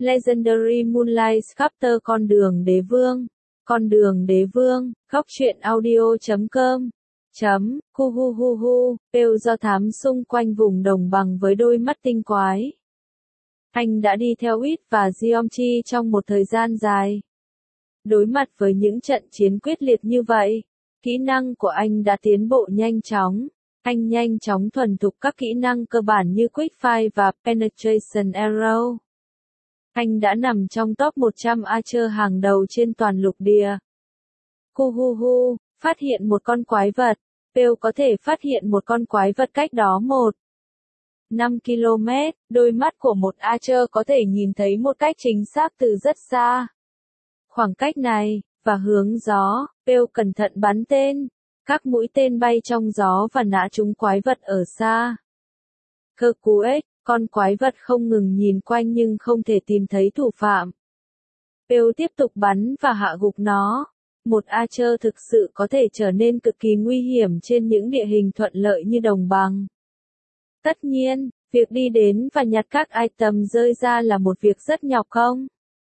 Legendary Moonlight Chapter Con đường đế vương, góc truyện audio.com Hu hu hu hu, Pale do thám xung quanh vùng đồng bằng với đôi mắt tinh quái. Anh đã đi theo Ít và Geomchi trong một thời gian dài. Đối mặt với những trận chiến quyết liệt như vậy, kỹ năng của anh đã tiến bộ nhanh chóng. Anh nhanh chóng thuần thục các kỹ năng cơ bản như Quick Fire và Penetration Arrow. Anh đã nằm trong top 100 archer hàng đầu trên toàn lục địa. Hu hu hu, phát hiện một con quái vật. Pale có thể phát hiện một con quái vật cách đó 5 km, đôi mắt của một archer có thể nhìn thấy một cách chính xác từ rất xa. Khoảng cách này, và hướng gió, Pale cẩn thận bắn tên. Các mũi tên bay trong gió và nã trúng quái vật ở xa. Cơ cú ếch, con quái vật không ngừng nhìn quanh nhưng không thể tìm thấy thủ phạm. Pale tiếp tục bắn và hạ gục nó. Một archer thực sự có thể trở nên cực kỳ nguy hiểm trên những địa hình thuận lợi như đồng bằng. Tất nhiên, việc đi đến và nhặt các item rơi ra là một việc rất nhọc không?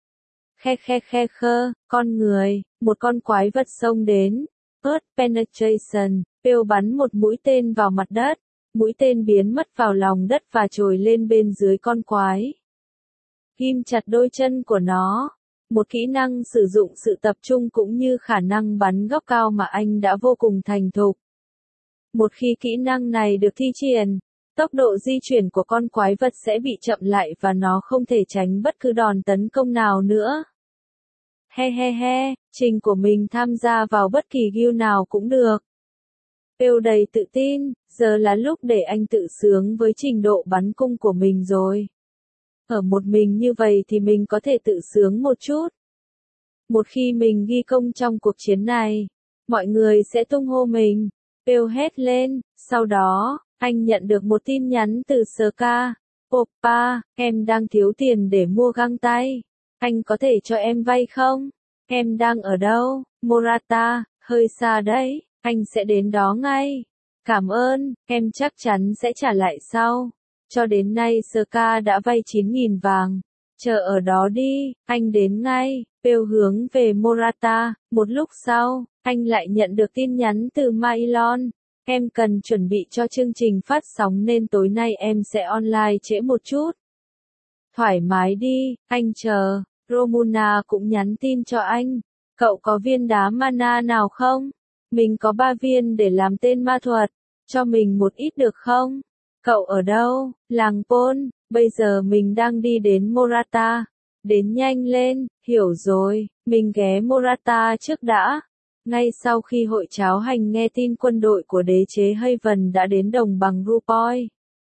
Con người, một con quái vật xông đến. Earth Penetration, Pale bắn một mũi tên vào mặt đất. Mũi tên biến mất vào lòng đất và trồi lên bên dưới con quái. Ghim chặt đôi chân của nó. Một kỹ năng sử dụng sự tập trung cũng như khả năng bắn góc cao mà anh đã vô cùng thành thục. Một khi kỹ năng này được thi triển, tốc độ di chuyển của con quái vật sẽ bị chậm lại và nó không thể tránh bất cứ đòn tấn công nào nữa. Trình của mình tham gia vào bất kỳ guild nào cũng được. Pale đầy tự tin, giờ là lúc để anh tự sướng với trình độ bắn cung của mình rồi. Ở một mình như vậy thì mình có thể tự sướng một chút. Một khi mình ghi công trong cuộc chiến này, mọi người sẽ tung hô mình. Pale hét lên, sau đó, anh nhận được một tin nhắn từ Ska. Oppa, em đang thiếu tiền để mua găng tay. Anh có thể cho em vay không? Em đang ở đâu? Morata, hơi xa đấy, anh sẽ đến đó ngay. Cảm ơn, em chắc chắn sẽ trả lại sau. Cho đến nay Ska đã vay 9.000 vàng. Chờ ở đó đi, anh đến ngay. Pale hướng về Morata. Một lúc sau, anh lại nhận được tin nhắn từ Mailon. Em cần chuẩn bị cho chương trình phát sóng nên tối nay em sẽ online trễ một chút. Thoải mái đi, anh chờ. Romuna cũng nhắn tin cho anh. Cậu có viên đá mana nào không? Mình có 3 viên để làm tên ma thuật. Cho mình một ít được không? Cậu ở đâu? Làng Pol. Bây giờ mình đang đi đến Morata. Đến nhanh lên, hiểu rồi. Mình ghé Morata trước đã. Ngay sau khi hội cháo hành nghe tin quân đội của đế chế Haven đã đến đồng bằng Rupoi,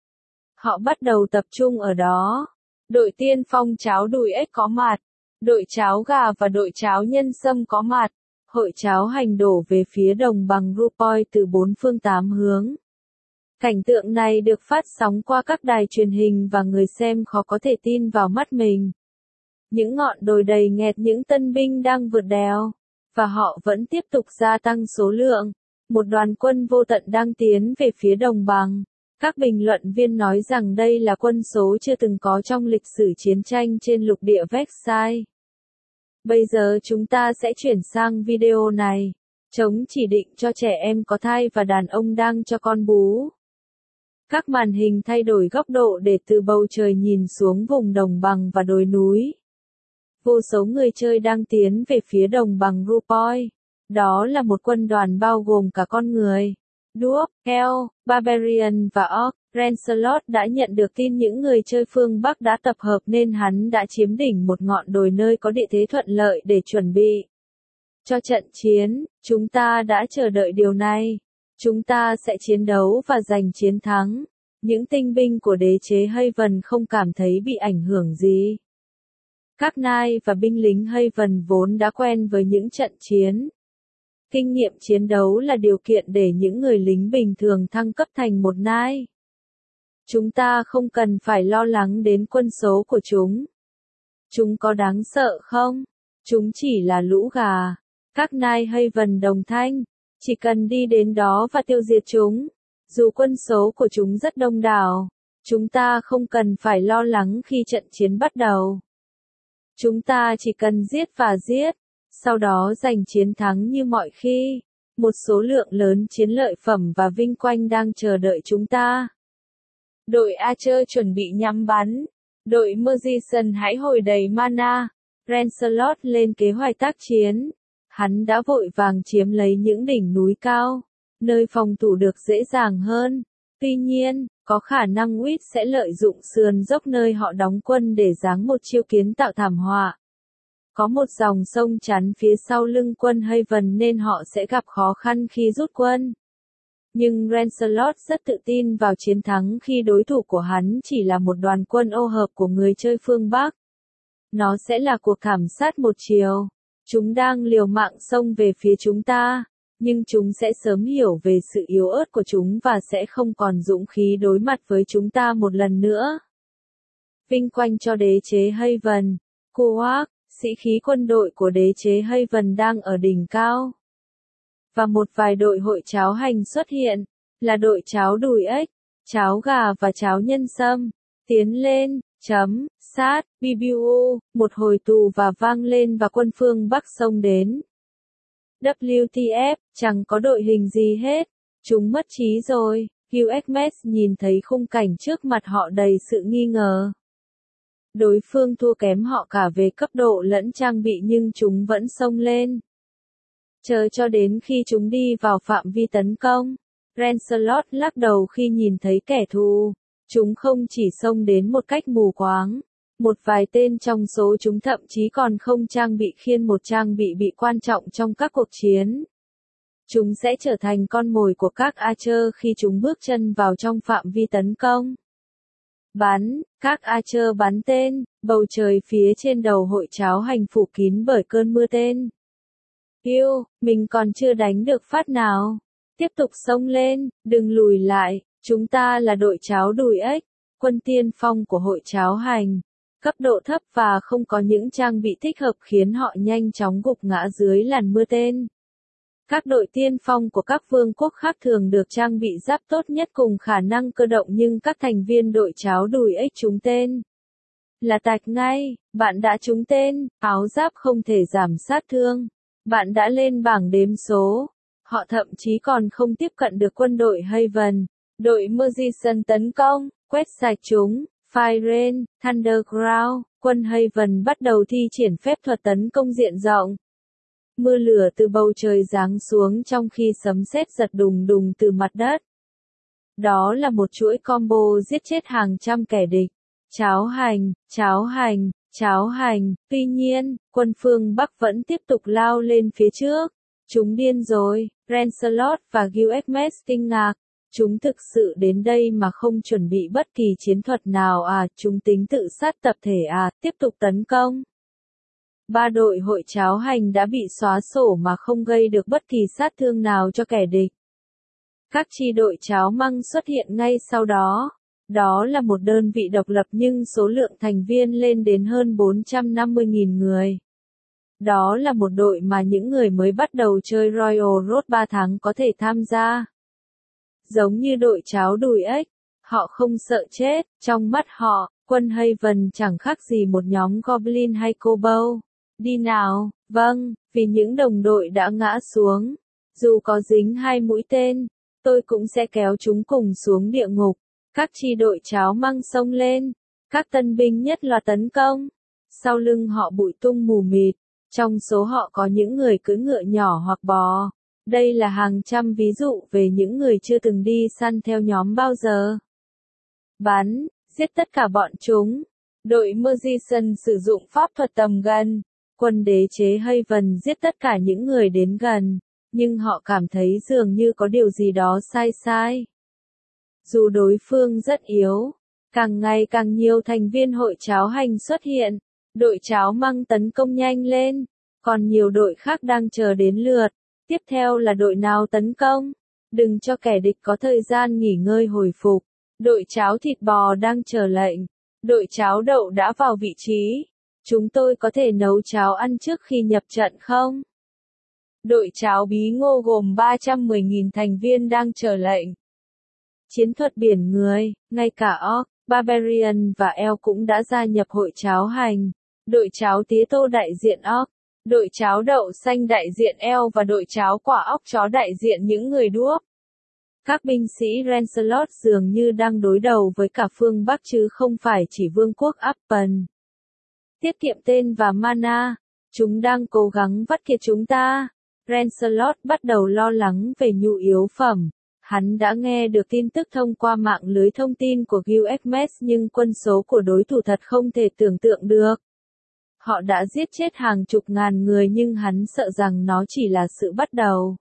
họ bắt đầu tập trung ở đó. Đội tiên phong cháo đùi ếch có mặt. Đội cháo gà và đội cháo nhân sâm có mặt. Hội cháo hành đổ về phía đồng bằng Rupoi từ 4 phương 8 hướng. Cảnh tượng này được phát sóng qua các đài truyền hình và người xem khó có thể tin vào mắt mình. Những ngọn đồi đầy nghẹt những tân binh đang vượt đèo. Và họ vẫn tiếp tục gia tăng số lượng. Một đoàn quân vô tận đang tiến về phía đồng bằng. Các bình luận viên nói rằng đây là quân số chưa từng có trong lịch sử chiến tranh trên lục địa Vexai. Bây giờ chúng ta sẽ chuyển sang video này. Chống chỉ định cho trẻ em có thai và đàn ông đang cho con bú. Các màn hình thay đổi góc độ để từ bầu trời nhìn xuống vùng đồng bằng và đồi núi. Vô số người chơi đang tiến về phía đồng bằng Rupoi. Đó là một quân đoàn bao gồm cả con người. Dwarf, Elf, Barbarian và Orc. Lancelot đã nhận được tin những người chơi phương Bắc đã tập hợp nên hắn đã chiếm đỉnh một ngọn đồi nơi có địa thế thuận lợi để chuẩn bị cho trận chiến. Chúng ta đã chờ đợi điều này. Chúng ta sẽ chiến đấu và giành chiến thắng. Những tinh binh của đế chế Haven không cảm thấy bị ảnh hưởng gì. Các nai và binh lính Haven vốn đã quen với những trận chiến. Kinh nghiệm chiến đấu là điều kiện để những người lính bình thường thăng cấp thành một nai. Chúng ta không cần phải lo lắng đến quân số của chúng. Chúng có đáng sợ không? Chúng chỉ là lũ gà. Các nai Haven đồng thanh. Chỉ cần đi đến đó và tiêu diệt chúng. Dù quân số của chúng rất đông đảo, chúng ta không cần phải lo lắng khi trận chiến bắt đầu. Chúng ta chỉ cần giết và giết, sau đó giành chiến thắng như mọi khi. Một số lượng lớn chiến lợi phẩm và vinh quang đang chờ đợi chúng ta. Đội Archer chuẩn bị nhắm bắn. Đội Magician hãy hồi đầy mana. Lancelot lên kế hoạch tác chiến. Hắn đã vội vàng chiếm lấy những đỉnh núi cao, nơi phòng thủ được dễ dàng hơn. Tuy nhiên, có khả năng Witt sẽ lợi dụng sườn dốc nơi họ đóng quân để giáng một chiêu kiến tạo thảm họa. Có một dòng sông chắn phía sau lưng quân Haven nên họ sẽ gặp khó khăn khi rút quân. Nhưng Lancelot rất tự tin vào chiến thắng khi đối thủ của hắn chỉ là một đoàn quân ô hợp của người chơi phương Bắc. Nó sẽ là cuộc thảm sát một chiều. Chúng đang liều mạng xông về phía chúng ta, nhưng chúng sẽ sớm hiểu về sự yếu ớt của chúng và sẽ không còn dũng khí đối mặt với chúng ta một lần nữa. Vinh quang cho đế chế Haven. Kuwak, sĩ khí quân đội của đế chế Haven đang ở đỉnh cao. Và một vài đội hội cháo hành xuất hiện, là đội cháo đùi ếch, cháo gà và cháo nhân sâm. Tiến lên, sát, BBU, một hồi tù và vang lên và quân phương Bắc xông đến. WTF, chẳng có đội hình gì hết, chúng mất trí rồi. QXMS nhìn thấy khung cảnh trước mặt họ đầy sự nghi ngờ. Đối phương thua kém họ cả về cấp độ lẫn trang bị nhưng chúng vẫn xông lên. Chờ cho đến khi chúng đi vào phạm vi tấn công. Lancelot lắc đầu khi nhìn thấy kẻ thù. Chúng không chỉ xông đến một cách mù quáng. Một vài tên trong số chúng thậm chí còn không trang bị khiên một trang bị quan trọng trong các cuộc chiến. Chúng sẽ trở thành con mồi của các Archer khi chúng bước chân vào trong phạm vi tấn công. Bắn, các Archer bắn tên, bầu trời phía trên đầu hội cháo hành phủ kín bởi cơn mưa tên. Yêu, mình còn chưa đánh được phát nào. Tiếp tục xông lên, đừng lùi lại, chúng ta là đội cháo đùi ếch, quân tiên phong của hội cháo hành. Cấp độ thấp và không có những trang bị thích hợp khiến họ nhanh chóng gục ngã dưới làn mưa tên. Các đội tiên phong của các vương quốc khác thường được trang bị giáp tốt nhất cùng khả năng cơ động nhưng các thành viên đội cháo đùi ếch trúng tên. Là tạch ngay, bạn đã trúng tên, áo giáp không thể giảm sát thương. Bạn đã lên bảng đếm số. Họ thậm chí còn không tiếp cận được quân đội Haven. Đội Magician tấn công, quét sạch chúng. Fire Rain, Thunderground, quân Haven bắt đầu thi triển phép thuật tấn công diện rộng. Mưa lửa từ bầu trời giáng xuống trong khi sấm sét giật đùng đùng từ mặt đất. Đó là một chuỗi combo giết chết hàng trăm kẻ địch. Cháo hành, cháo hành, cháo hành. Tuy nhiên, quân phương Bắc vẫn tiếp tục lao lên phía trước. Chúng điên rồi, Lancelot và Gilgamesh kinh ngạc. Chúng thực sự đến đây mà không chuẩn bị bất kỳ chiến thuật nào à, chúng tính tự sát tập thể à, tiếp tục tấn công. Ba đội hội cháo hành đã bị xóa sổ mà không gây được bất kỳ sát thương nào cho kẻ địch. Các chi đội cháo măng xuất hiện ngay sau đó. Đó là một đơn vị độc lập nhưng số lượng thành viên lên đến hơn 450.000 người. Đó là một đội mà những người mới bắt đầu chơi Royal Road 3 tháng có thể tham gia. Giống như đội cháo đùi ếch, họ không sợ chết, trong mắt họ, quân Haven chẳng khác gì một nhóm Goblin hay Kobold. Đi nào, vâng, vì những đồng đội đã ngã xuống. Dù có dính 2 mũi tên, tôi cũng sẽ kéo chúng cùng xuống địa ngục. Các chi đội cháo măng xông lên, các tân binh nhất loạt tấn công. Sau lưng họ bụi tung mù mịt, trong số họ có những người cưỡi ngựa nhỏ hoặc bò. Đây là hàng trăm ví dụ về những người chưa từng đi săn theo nhóm bao giờ. Bắn, giết tất cả bọn chúng. Đội Magician sử dụng pháp thuật tầm gần. Quân đế chế Haven giết tất cả những người đến gần. Nhưng họ cảm thấy dường như có điều gì đó sai. Dù đối phương rất yếu, càng ngày càng nhiều thành viên hội cháo hành xuất hiện. Đội cháo măng tấn công nhanh lên. Còn nhiều đội khác đang chờ đến lượt. Tiếp theo là đội nào tấn công? Đừng cho kẻ địch có thời gian nghỉ ngơi hồi phục. Đội cháo thịt bò đang chờ lệnh. Đội cháo đậu đã vào vị trí. Chúng tôi có thể nấu cháo ăn trước khi nhập trận không? Đội cháo bí ngô gồm 310.000 thành viên đang chờ lệnh. Chiến thuật biển người, ngay cả Orc, Barbarian và Elf cũng đã gia nhập hội cháo hành. đội cháo tía tô đại diện óc, đội cháo đậu xanh đại diện eo và đội cháo quả óc chó đại diện những người đuốc. Các binh sĩ Lancelot dường như đang đối đầu với cả phương Bắc chứ không phải chỉ vương quốc Appen. Tiết kiệm tên và mana, chúng đang cố gắng vắt kiệt chúng ta. Lancelot bắt đầu lo lắng về nhu yếu phẩm. Hắn đã nghe được tin tức thông qua mạng lưới thông tin của Gilgamesh nhưng quân số của đối thủ thật không thể tưởng tượng được. Họ đã giết chết hàng chục ngàn người nhưng hắn sợ rằng nó chỉ là sự bắt đầu.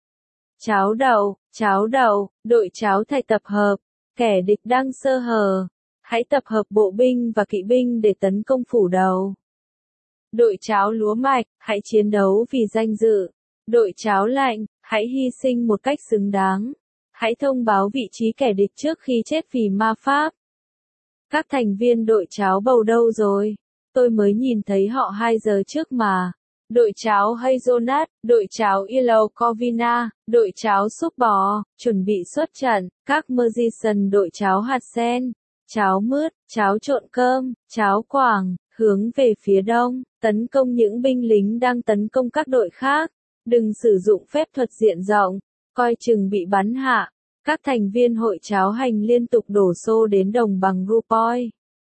Cháo đầu, đội cháo thầy tập hợp, kẻ địch đang sơ hở. Hãy tập hợp bộ binh và kỵ binh để tấn công phủ đầu. Đội cháo lúa mạch, hãy chiến đấu vì danh dự. Đội cháo lạnh, hãy hy sinh một cách xứng đáng. Hãy thông báo vị trí kẻ địch trước khi chết vì ma pháp. Các thành viên đội cháo bầu đâu rồi? Tôi mới nhìn thấy họ 2 giờ trước mà. Đội cháo Hazelnut, đội cháo Yellow Corvina, đội cháo súp bò, chuẩn bị xuất trận. Các Magician đội cháo hạt sen, cháo mướt, cháo trộn cơm, cháo quảng, hướng về phía đông, tấn công những binh lính đang tấn công các đội khác. Đừng sử dụng phép thuật diện rộng, coi chừng bị bắn hạ. Các thành viên hội cháo hành liên tục đổ xô đến đồng bằng Rupoi.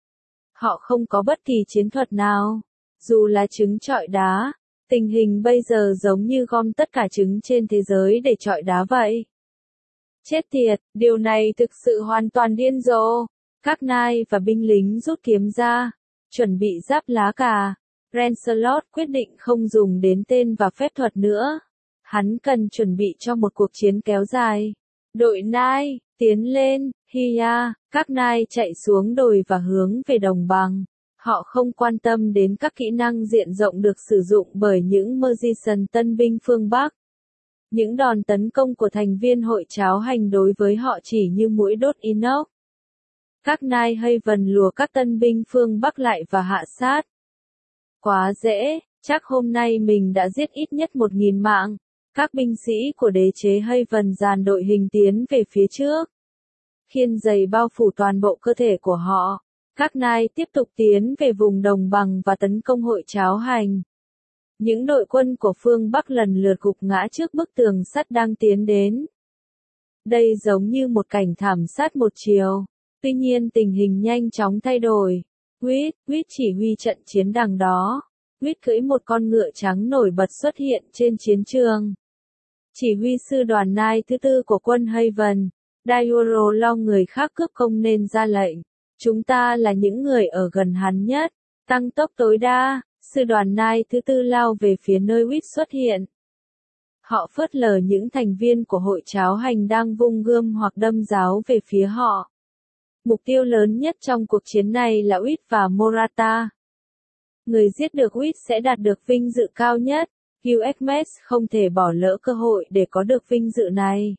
Họ không có bất kỳ chiến thuật nào, dù là trứng trọi đá. Tình hình bây giờ giống như gom tất cả trứng trên thế giới để trọi đá vậy. Chết tiệt, điều này thực sự hoàn toàn điên rồ. Các nai và binh lính rút kiếm ra, chuẩn bị giáp lá cà. Lancelot quyết định không dùng đến tên và phép thuật nữa. Hắn cần chuẩn bị cho một cuộc chiến kéo dài. Đội nai, tiến lên, hiya, các nai chạy xuống đồi và hướng về đồng bằng. Họ không quan tâm đến các kỹ năng diện rộng được sử dụng bởi những Magician tân binh phương Bắc. Những đòn tấn công của thành viên hội cháo hành đối với họ chỉ như mũi đốt inox. Các nai Haven lùa các tân binh phương Bắc lại và hạ sát. Quá dễ, chắc hôm nay mình đã giết ít nhất 1.000 mạng. Các binh sĩ của đế chế Haven dàn đội hình tiến về phía trước. Khiên giày bao phủ toàn bộ cơ thể của họ. Các nai tiếp tục tiến về vùng đồng bằng và tấn công hội cháo hành. Những đội quân của phương Bắc lần lượt gục ngã trước bức tường sắt đang tiến đến. Đây giống như một cảnh thảm sát một chiều. Tuy nhiên tình hình nhanh chóng thay đổi. Whit chỉ huy trận chiến đằng đó. Whit cưỡi một con ngựa trắng nổi bật xuất hiện trên chiến trường. Chỉ huy sư đoàn nai thứ 4 của quân Haven, Dioro lo người khác cướp công nên ra lệnh. Chúng ta là những người ở gần hắn nhất. Tăng tốc tối đa, sư đoàn nai thứ 4 lao về phía nơi Whit xuất hiện. Họ phớt lờ những thành viên của hội cháo hành đang vung gươm hoặc đâm giáo về phía họ. Mục tiêu lớn nhất trong cuộc chiến này là Whit và Morata. Người giết được Whit sẽ đạt được vinh dự cao nhất. Gilgamesh không thể bỏ lỡ cơ hội để có được vinh dự này.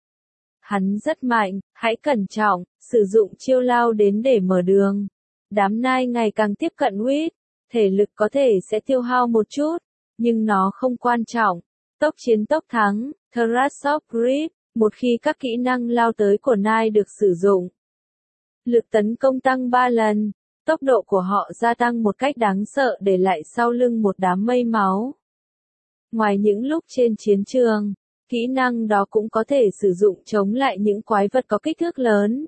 Hắn rất mạnh, hãy cẩn trọng, sử dụng chiêu lao đến để mở đường. Đám nai ngày càng tiếp cận Whit, thể lực có thể sẽ tiêu hao một chút, nhưng nó không quan trọng. Tốc chiến tốc thắng, Thrust of Grip, một khi các kỹ năng lao tới của nai được sử dụng. Lực tấn công tăng 3 lần, tốc độ của họ gia tăng một cách đáng sợ để lại sau lưng một đám mây máu. Ngoài những lúc trên chiến trường, kỹ năng đó cũng có thể sử dụng chống lại những quái vật có kích thước lớn.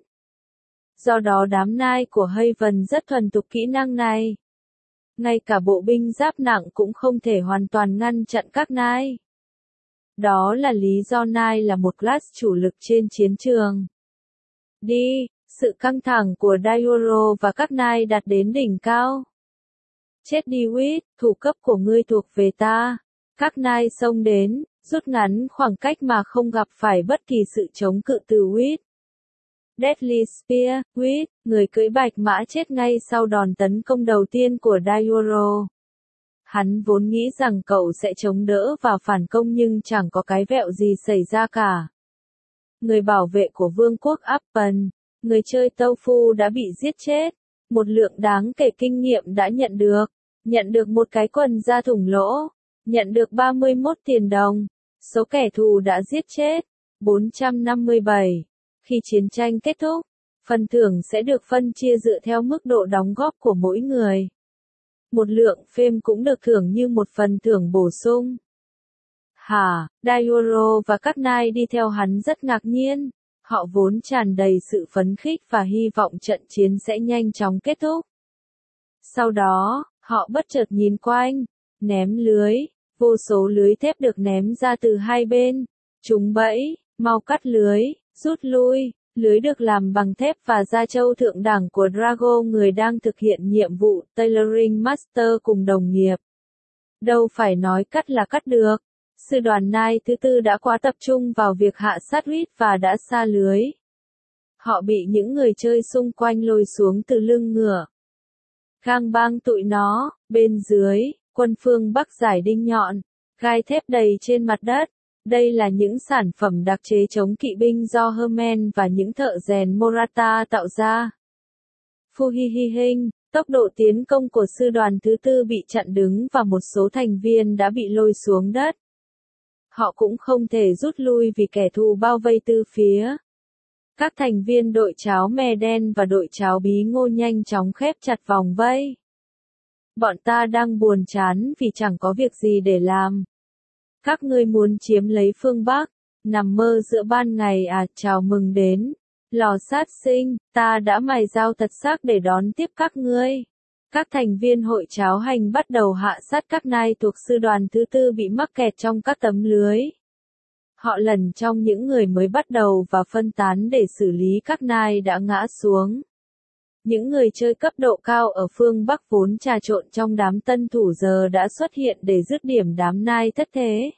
Do đó đám nai của Haven rất thuần thục kỹ năng này. Ngay cả bộ binh giáp nặng cũng không thể hoàn toàn ngăn chặn các nai. Đó là lý do nai là một class chủ lực trên chiến trường. Sự căng thẳng của Dioro và các nai đạt đến đỉnh cao. Chết đi Whit, thủ cấp của ngươi thuộc về ta. Các nai xông đến, rút ngắn khoảng cách mà không gặp phải bất kỳ sự chống cự từ Whit. Deadly Spear, Whit, người cưỡi bạch mã chết ngay sau đòn tấn công đầu tiên của Dioro. Hắn vốn nghĩ rằng cậu sẽ chống đỡ và phản công nhưng chẳng có cái vẹo gì xảy ra cả. Người bảo vệ của vương quốc Appen, người chơi Tofu đã bị giết chết. Một lượng đáng kể kinh nghiệm đã nhận được một cái quần da thủng lỗ, nhận được 31 tiền đồng. Số kẻ thù đã giết chết, 457. Khi chiến tranh kết thúc, phần thưởng sẽ được phân chia dựa theo mức độ đóng góp của mỗi người. một lượng phêm cũng được thưởng như một phần thưởng bổ sung. Hả, Dioro và các nai đi theo hắn rất ngạc nhiên. Họ vốn tràn đầy sự phấn khích và hy vọng trận chiến sẽ nhanh chóng kết thúc. Sau đó, họ bất chợt nhìn quanh, ném lưới, vô số lưới thép được ném ra từ hai bên. Chúng bẫy, mau cắt lưới, rút lui. Lưới được làm bằng thép và da trâu thượng đẳng của Drago, người đang thực hiện nhiệm vụ Tailoring Master cùng đồng nghiệp. Đâu phải nói cắt là cắt được. Sư đoàn nai thứ tư đã quá tập trung vào việc hạ sát Reed và đã sa lưới. Họ bị những người chơi xung quanh lôi xuống từ lưng ngựa. Gang bang tụi nó, bên dưới, quân phương Bắc giải đinh nhọn, gai thép đầy trên mặt đất. Đây là những sản phẩm đặc chế chống kỵ binh do Herman và những thợ rèn Morata tạo ra. Fuhihihing, tốc độ tiến công của sư đoàn thứ tư bị chặn đứng và một số thành viên đã bị lôi xuống đất. Họ cũng không thể rút lui vì kẻ thù bao vây từ phía. Các thành viên đội cháo mè đen và đội cháo bí ngô nhanh chóng khép chặt vòng vây. Bọn ta đang buồn chán vì chẳng có việc gì để làm. Các ngươi muốn chiếm lấy phương Bắc, nằm mơ giữa ban ngày à, chào mừng đến. Lò sát sinh, ta đã mài dao thật sắc để đón tiếp các ngươi. Các thành viên hội cháo hành bắt đầu hạ sát các nai thuộc sư đoàn thứ tư bị mắc kẹt trong các tấm lưới. Họ lần trong những người mới bắt đầu và phân tán để xử lý các nai đã ngã xuống. Những người chơi cấp độ cao ở phương Bắc vốn trà trộn trong đám tân thủ giờ đã xuất hiện để dứt điểm đám nai thất thế.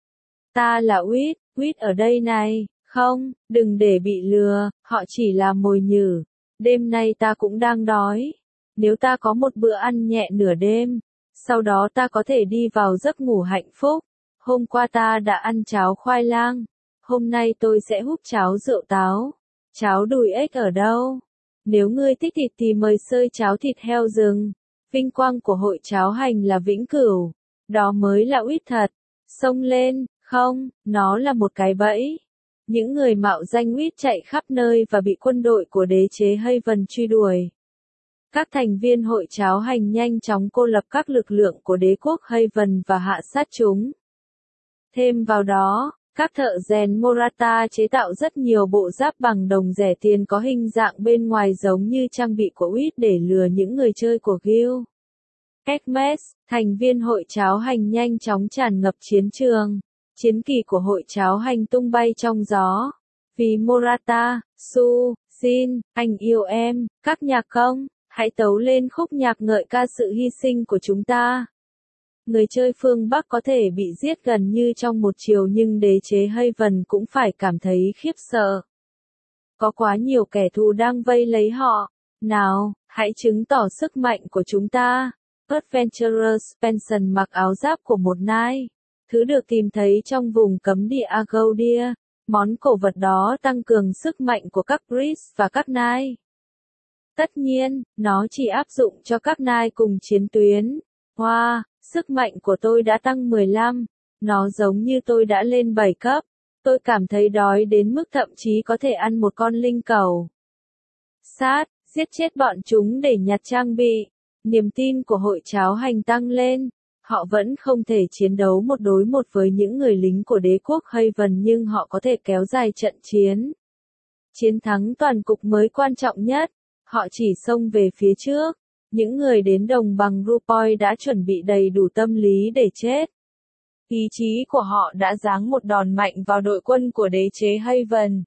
Ta là Quýt ở đây này, không, đừng để bị lừa, họ chỉ là mồi nhử. Đêm nay ta cũng đang đói. Nếu ta có một bữa ăn nhẹ nửa đêm, sau đó ta có thể đi vào giấc ngủ hạnh phúc. Hôm qua ta đã ăn cháo khoai lang, hôm nay tôi sẽ húp cháo rượu táo. Cháo đùi ếch ở đâu? Nếu ngươi thích thịt thì mời xơi cháo thịt heo rừng. Vinh quang của hội cháo hành là vĩnh cửu. Đó mới là Quýt thật. Xông lên, không, nó là một cái bẫy. Những người mạo danh Quýt chạy khắp nơi và bị quân đội của đế chế Haven truy đuổi. Các thành viên hội cháo hành nhanh chóng cô lập các lực lượng của đế quốc Haven và hạ sát chúng. Thêm vào đó, các thợ rèn Morata chế tạo rất nhiều bộ giáp bằng đồng rẻ tiền có hình dạng bên ngoài giống như trang bị của Quýt để lừa những người chơi của Guild. Hermes, thành viên hội cháo hành nhanh chóng tràn ngập chiến trường. Chiến kỳ của hội cháo hành tung bay trong gió. Vì Morata, Su, Jin, anh yêu em, các nhạc công, hãy tấu lên khúc nhạc ngợi ca sự hy sinh của chúng ta. Người chơi phương Bắc có thể bị giết gần như trong một chiều nhưng đế chế Haven cũng phải cảm thấy khiếp sợ. Có quá nhiều kẻ thù đang vây lấy họ. Nào, hãy chứng tỏ sức mạnh của chúng ta. Adventurous Spencer mặc áo giáp của một nai. Thứ được tìm thấy trong vùng cấm địa Agoudia. Món cổ vật đó tăng cường sức mạnh của các priest và các nai. Tất nhiên, nó chỉ áp dụng cho các nai cùng chiến tuyến. Wow, sức mạnh của tôi đã tăng 15. Nó giống như tôi đã lên 7 cấp. Tôi cảm thấy đói đến mức thậm chí có thể ăn một con linh cẩu. Giết chết bọn chúng để nhặt trang bị. Niềm tin của hội cháo hành tăng lên. Họ vẫn không thể chiến đấu một đối một với những người lính của đế quốc Haven nhưng họ có thể kéo dài trận chiến. Chiến thắng toàn cục mới quan trọng nhất. Họ chỉ xông về phía trước. Những người đến đồng bằng Rupoi đã chuẩn bị đầy đủ tâm lý để chết. Ý chí của họ đã giáng một đòn mạnh vào đội quân của đế chế Haven.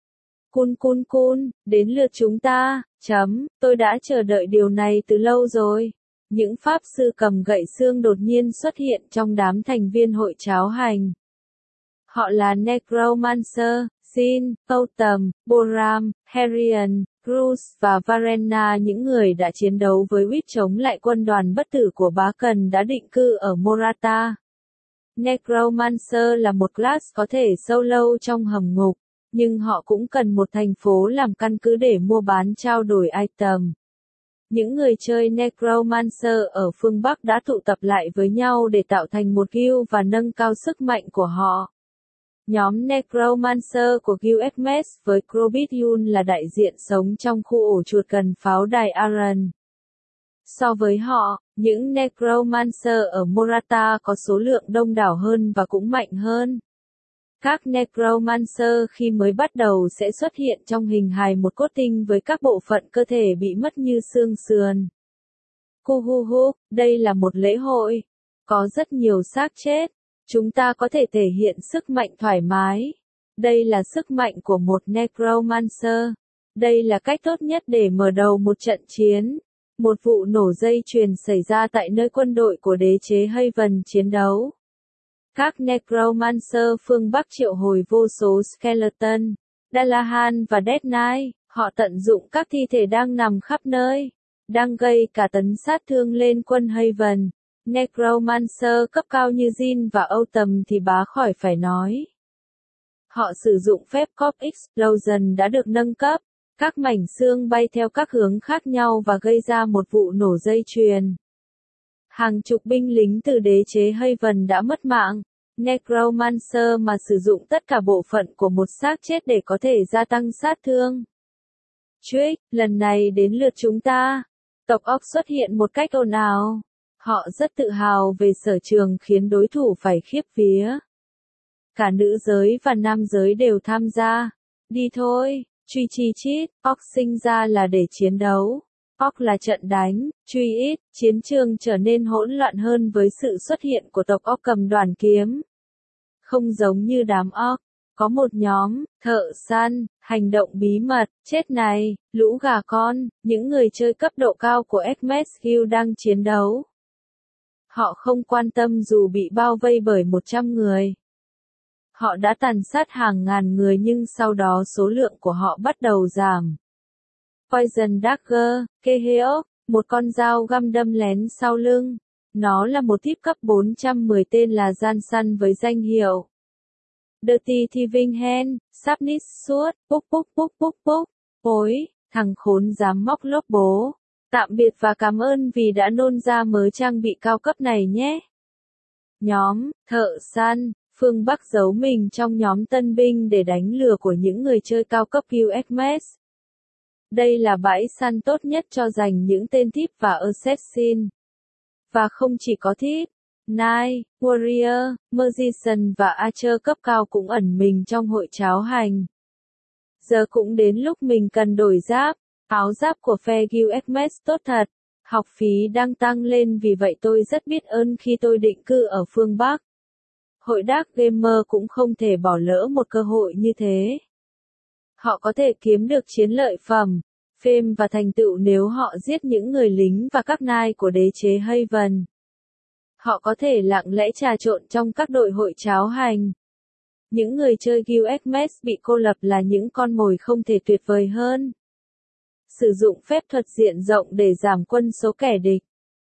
Cun, đến lượt chúng ta, tôi đã chờ đợi điều này từ lâu rồi. Những pháp sư cầm gậy xương đột nhiên xuất hiện trong đám thành viên hội cháo hành. Họ là Necromancer, Jin, Autumn, Boram, Herion, Bruce và Varenna, những người đã chiến đấu với Quýt chống lại quân đoàn bất tử của Bá Cần đã định cư ở Morata. Necromancer là một class có thể solo trong hầm ngục, nhưng họ cũng cần một thành phố làm căn cứ để mua bán trao đổi item. Những người chơi Necromancer ở phương Bắc đã tụ tập lại với nhau để tạo thành một guild và nâng cao sức mạnh của họ. Nhóm Necromancer của Guild Hermes với Crobit Yun là đại diện sống trong khu ổ chuột gần pháo đài Aran. So với họ, những Necromancer ở Morata có số lượng đông đảo hơn và cũng mạnh hơn. Các Necromancer khi mới bắt đầu sẽ xuất hiện trong hình hài một cốt tinh với các bộ phận cơ thể bị mất như xương sườn. Kuhuhuk, đây là một lễ hội. Có rất nhiều xác chết. Chúng ta có thể thể hiện sức mạnh thoải mái. Đây là sức mạnh của một Necromancer. Đây là cách tốt nhất để mở đầu một trận chiến. Một vụ nổ dây chuyền xảy ra tại nơi quân đội của đế chế Haven chiến đấu. Các Necromancer phương Bắc triệu hồi vô số Skeleton, Dalahan và Death Knight. Họ tận dụng các thi thể đang nằm khắp nơi, đang gây cả tấn sát thương lên quân Haven. Necromancer cấp cao như Jin và Autumn thì bá khỏi phải nói. Họ sử dụng phép Corp Explosion đã được nâng cấp. Các mảnh xương bay theo các hướng khác nhau và gây ra một vụ nổ dây chuyền. Hàng chục binh lính từ đế chế Haven đã mất mạng. Necromancer mà sử dụng tất cả bộ phận của một xác chết để có thể gia tăng sát thương. Trick, lần này đến lượt chúng ta. Tộc óc xuất hiện một cách ồn ào. Họ rất tự hào về sở trường khiến đối thủ phải khiếp vía. Cả nữ giới và nam giới đều tham gia. Đi thôi, truy chi chít, óc sinh ra là để chiến đấu. Óc là trận đánh, truy ít, chiến trường trở nên hỗn loạn hơn với sự xuất hiện của tộc óc cầm đoàn kiếm. Không giống như đám óc, có một nhóm, thợ săn, hành động bí mật, chết này, lũ gà con, những người chơi cấp độ cao của Xmas Guild đang chiến đấu. Họ không quan tâm dù bị bao vây bởi 100 người. Họ đã tàn sát hàng ngàn người nhưng sau đó số lượng của họ bắt đầu giảm. Poison Dagger, Keheok, một con dao găm đâm lén sau lưng. Nó là một típ cấp 410 tên là gian săn với danh hiệu Dirty Thieving Hand, Sapnis Suốt, púc púc púc púc púc. Ôi, thằng khốn dám móc lốp bố. Tạm biệt và cảm ơn vì đã nôn ra mớ trang bị cao cấp này nhé. Nhóm, thợ săn, phương Bắc giấu mình trong nhóm tân binh để đánh lừa của những người chơi cao cấp UXMS. Đây là bãi săn tốt nhất cho dành những tên thief và assassin. Và không chỉ có thief, Knight, Warrior, Magician và Archer cấp cao cũng ẩn mình trong hội cháo hành. Giờ cũng đến lúc mình cần đổi giáp. Áo giáp của phe UXMS tốt thật. Học phí đang tăng lên vì vậy tôi rất biết ơn khi tôi định cư ở phương Bắc. Hội Dark Gamer cũng không thể bỏ lỡ một cơ hội như thế. Họ có thể kiếm được chiến lợi phẩm, fame và thành tựu nếu họ giết những người lính và các nai của đế chế Haven. Họ có thể lặng lẽ trà trộn trong các đội hội cháo hành. Những người chơi UXMS bị cô lập là những con mồi không thể tuyệt vời hơn. Sử dụng phép thuật diện rộng để giảm quân số kẻ địch.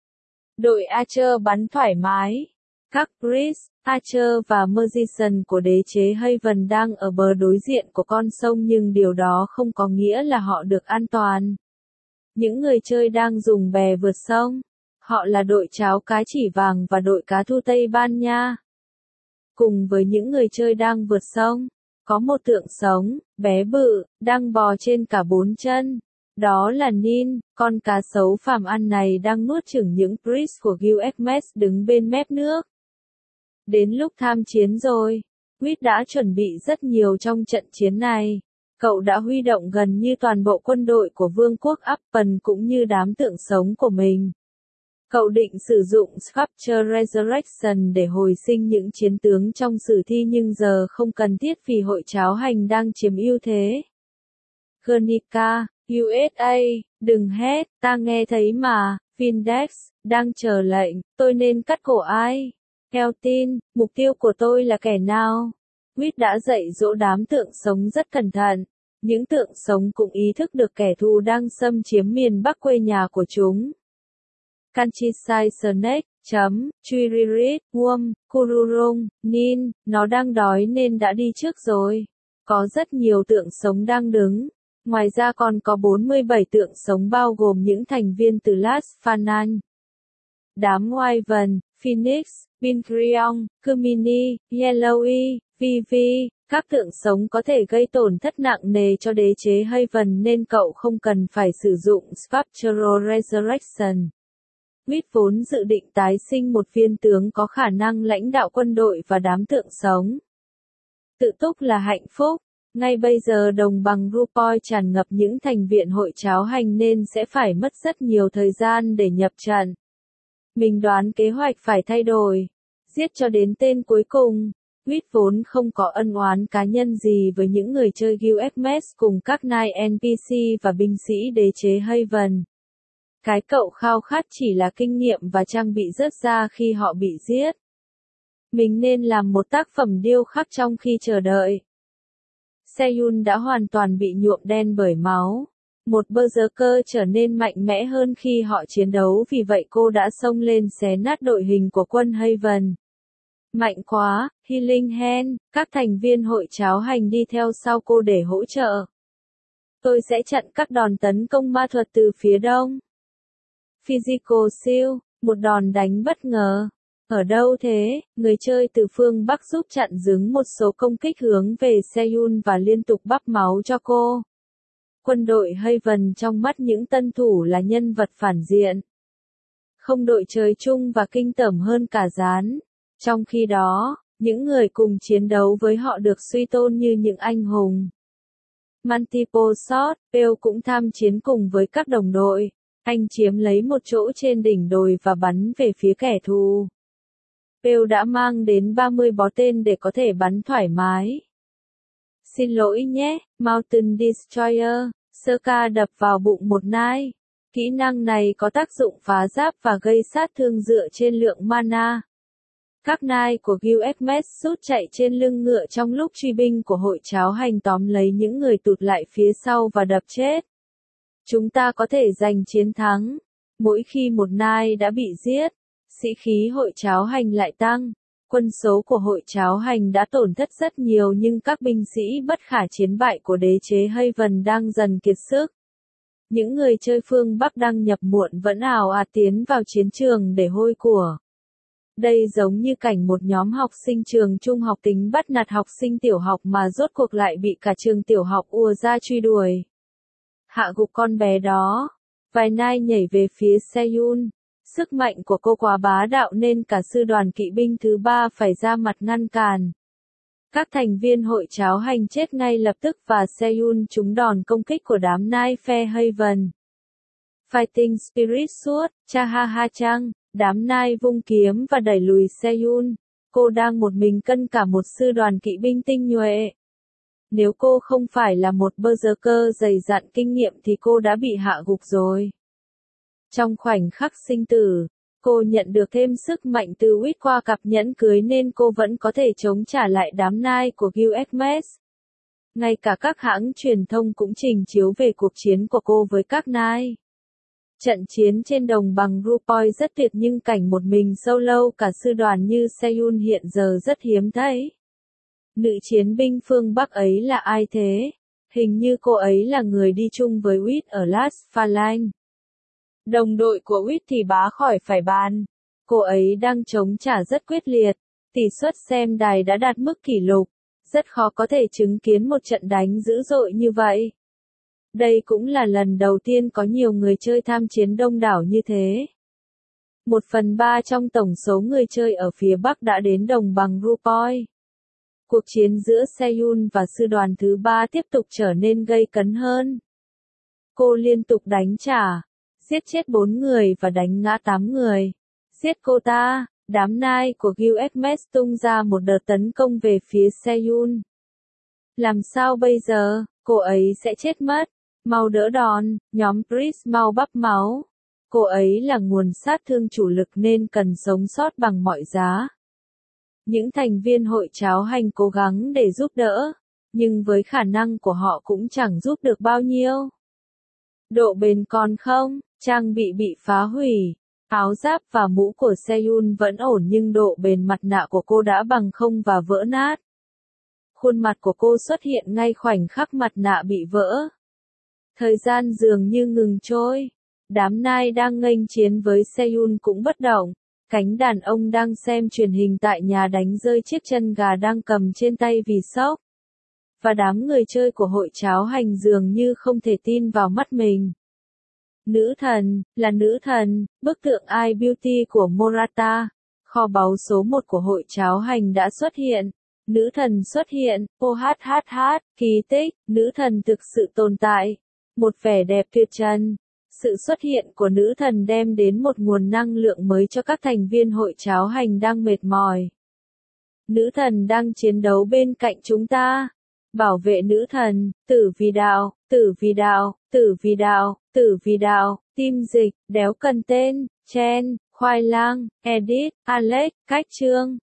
Đội Archer bắn thoải mái. Các Priest, Archer và Magician của đế chế Haven đang ở bờ đối diện của con sông nhưng điều đó không có nghĩa là họ được an toàn. Những người chơi đang dùng bè vượt sông. Họ là đội cháo cá chỉ vàng và đội cá thu Tây Ban Nha. Cùng với những người chơi đang vượt sông, có một tượng sống, bé bự, đang bò trên cả 4 chân. Đó là Nin, con cá sấu phàm ăn này đang nuốt chửng những priest của UXMS đứng bên mép nước. Đến lúc tham chiến rồi. Quýt đã chuẩn bị rất nhiều trong trận chiến này. Cậu đã huy động gần như toàn bộ quân đội của Vương quốc Appen cũng như đám tượng sống của mình. Cậu định sử dụng Sculpture Resurrection để hồi sinh những chiến tướng trong sử thi nhưng giờ không cần thiết vì hội cháo hành đang chiếm ưu thế. Guernica, USA, đừng hét, ta nghe thấy mà, Vindex, đang chờ lệnh, tôi nên cắt cổ ai? Theo tin, mục tiêu của tôi là kẻ nào? Quýt đã dạy dỗ đám tượng sống rất cẩn thận. Những tượng sống cũng ý thức được kẻ thù đang xâm chiếm miền Bắc quê nhà của chúng. Countryside Snake, Chiririt, Worm, Kururung, Nin, nó đang đói nên đã đi trước rồi. Có rất nhiều tượng sống đang đứng. Ngoài ra còn có 47 tượng sống bao gồm những thành viên từ Las Fanan. Đám Wyvern, Phoenix, Pinkrion, Kumini, Yellowy, Vivi, các tượng sống có thể gây tổn thất nặng nề cho đế chế Haven nên cậu không cần phải sử dụng Sculptural Resurrection. Huyết vốn dự định tái sinh một viên tướng có khả năng lãnh đạo quân đội và đám tượng sống. Tự túc là hạnh phúc. Ngay bây giờ đồng bằng Rupoi tràn ngập những thành viện hội cháo hành nên sẽ phải mất rất nhiều thời gian để nhập trận. Mình đoán kế hoạch phải thay đổi. Giết cho đến tên cuối cùng. Huyết vốn không có ân oán cá nhân gì với những người chơi Guildmates cùng các nai NPC và binh sĩ đế chế Haven. Cái cậu khao khát chỉ là kinh nghiệm và trang bị rớt ra khi họ bị giết. Mình nên làm một tác phẩm điêu khắc trong khi chờ đợi. Seyun đã hoàn toàn bị nhuộm đen bởi máu. Một berserker trở nên mạnh mẽ hơn khi họ chiến đấu, vì vậy cô đã xông lên xé nát đội hình của quân Haven. Mạnh quá, Healing Hand, các thành viên hội cháo hành đi theo sau cô để hỗ trợ. Tôi sẽ chặn các đòn tấn công ma thuật từ phía đông. Physical Shield, một đòn đánh bất ngờ. Ở đâu thế? Người chơi từ phương Bắc giúp chặn đứng một số công kích hướng về Seyun và liên tục bắp máu cho cô. Quân đội Haven trong mắt những tân thủ là nhân vật phản diện. Không đội trời chung và kinh tởm hơn cả gián. Trong khi đó, những người cùng chiến đấu với họ được suy tôn như những anh hùng. Multiple Shot, Pale cũng tham chiến cùng với các đồng đội. Anh chiếm lấy một chỗ trên đỉnh đồi và bắn về phía kẻ thù. Pale đã mang đến 30 bó tên để có thể bắn thoải mái. Xin lỗi nhé, Mountain Destroyer, Sơ-ca đập vào bụng một nai. Kỹ năng này có tác dụng phá giáp và gây sát thương dựa trên lượng mana. Các nai của Guildmates rút chạy trên lưng ngựa trong lúc truy binh của hội cháo hành tóm lấy những người tụt lại phía sau và đập chết. Chúng ta có thể giành chiến thắng. Mỗi khi một nai đã bị giết, sĩ khí hội cháo hành lại tăng. Quân số của hội cháo hành đã tổn thất rất nhiều, nhưng các binh sĩ bất khả chiến bại của đế chế Haven đang dần kiệt sức. Những người chơi phương Bắc đăng nhập muộn vẫn ào ạt tiến vào chiến trường để hôi của. Đây giống như cảnh một nhóm học sinh trường trung học tính bắt nạt học sinh tiểu học mà rốt cuộc lại bị cả trường tiểu học ùa ra truy đuổi. Hạ gục con bé đó. Vài nai nhảy về phía Seyun. Sức mạnh của cô quá bá đạo nên cả sư đoàn kỵ binh thứ 3 phải ra mặt ngăn cản. Các thành viên hội cháo hành chết ngay lập tức và Seyun trúng đòn công kích của đám nai phe Haven. Fighting Spirit Sword, cha ha ha chăng, đám nai vung kiếm và đẩy lùi Seyun. Cô đang một mình cân cả một sư đoàn kỵ binh tinh nhuệ. Nếu cô không phải là một berserker dày dặn kinh nghiệm thì cô đã bị hạ gục rồi. Trong khoảnh khắc sinh tử, cô nhận được thêm sức mạnh từ Wit qua cặp nhẫn cưới nên cô vẫn có thể chống trả lại đám nai của Guildmates. Ngay cả các hãng truyền thông cũng trình chiếu về cuộc chiến của cô với các nai. Trận chiến trên đồng bằng Rupoi rất tuyệt, nhưng cảnh một mình solo cả sư đoàn như Seyun hiện giờ rất hiếm thấy. Nữ chiến binh phương Bắc ấy là ai thế? Hình như cô ấy là người đi chung với Wit ở Last Phalanx. Đồng đội của Wit thì bá khỏi phải bàn. Cô ấy đang chống trả rất quyết liệt. Tỷ suất xem đài đã đạt mức kỷ lục. Rất khó có thể chứng kiến một trận đánh dữ dội như vậy. Đây cũng là lần đầu tiên có nhiều người chơi tham chiến đông đảo như thế. 1/3 trong tổng số người chơi ở phía Bắc đã đến đồng bằng Rupoi. Cuộc chiến giữa Seyun và sư đoàn thứ 3 tiếp tục trở nên gay cấn hơn. Cô liên tục đánh trả, giết chết 4 người và đánh ngã 8 người. Giết cô ta, đám nai của Guildmates tung ra một đợt tấn công về phía Seyun. Làm sao bây giờ, cô ấy sẽ chết mất. Mau đỡ đòn, nhóm Priest mau bắp máu. Cô ấy là nguồn sát thương chủ lực nên cần sống sót bằng mọi giá. Những thành viên hội cháo hành cố gắng để giúp đỡ, nhưng với khả năng của họ cũng chẳng giúp được bao nhiêu. Độ bền còn không, trang bị phá hủy, áo giáp và mũ của Seyun vẫn ổn nhưng độ bền mặt nạ của cô đã bằng không và vỡ nát. Khuôn mặt của cô xuất hiện ngay khoảnh khắc mặt nạ bị vỡ. Thời gian dường như ngừng trôi. Đám nai đang nghênh chiến với Seyun cũng bất động. Cánh đàn ông đang xem truyền hình tại nhà đánh rơi chiếc chân gà đang cầm trên tay vì sốc. Và đám người chơi của hội cháo hành dường như không thể tin vào mắt mình. Nữ thần, là nữ thần, bức tượng I Beauty của Morata, kho báu số 1 của hội cháo hành đã xuất hiện. Nữ thần xuất hiện, kỳ tích, nữ thần thực sự tồn tại. Một vẻ đẹp tuyệt trần. Sự xuất hiện của nữ thần đem đến một nguồn năng lượng mới cho các thành viên hội cháo hành đang mệt mỏi. Nữ thần đang chiến đấu bên cạnh chúng ta. Bảo vệ nữ thần, tử vì đạo, tử vì đạo, tử vì đạo, tử vì đạo, tim dịch, đéo cần tên, Chen, khoai lang, Edit, Alex, cách chương.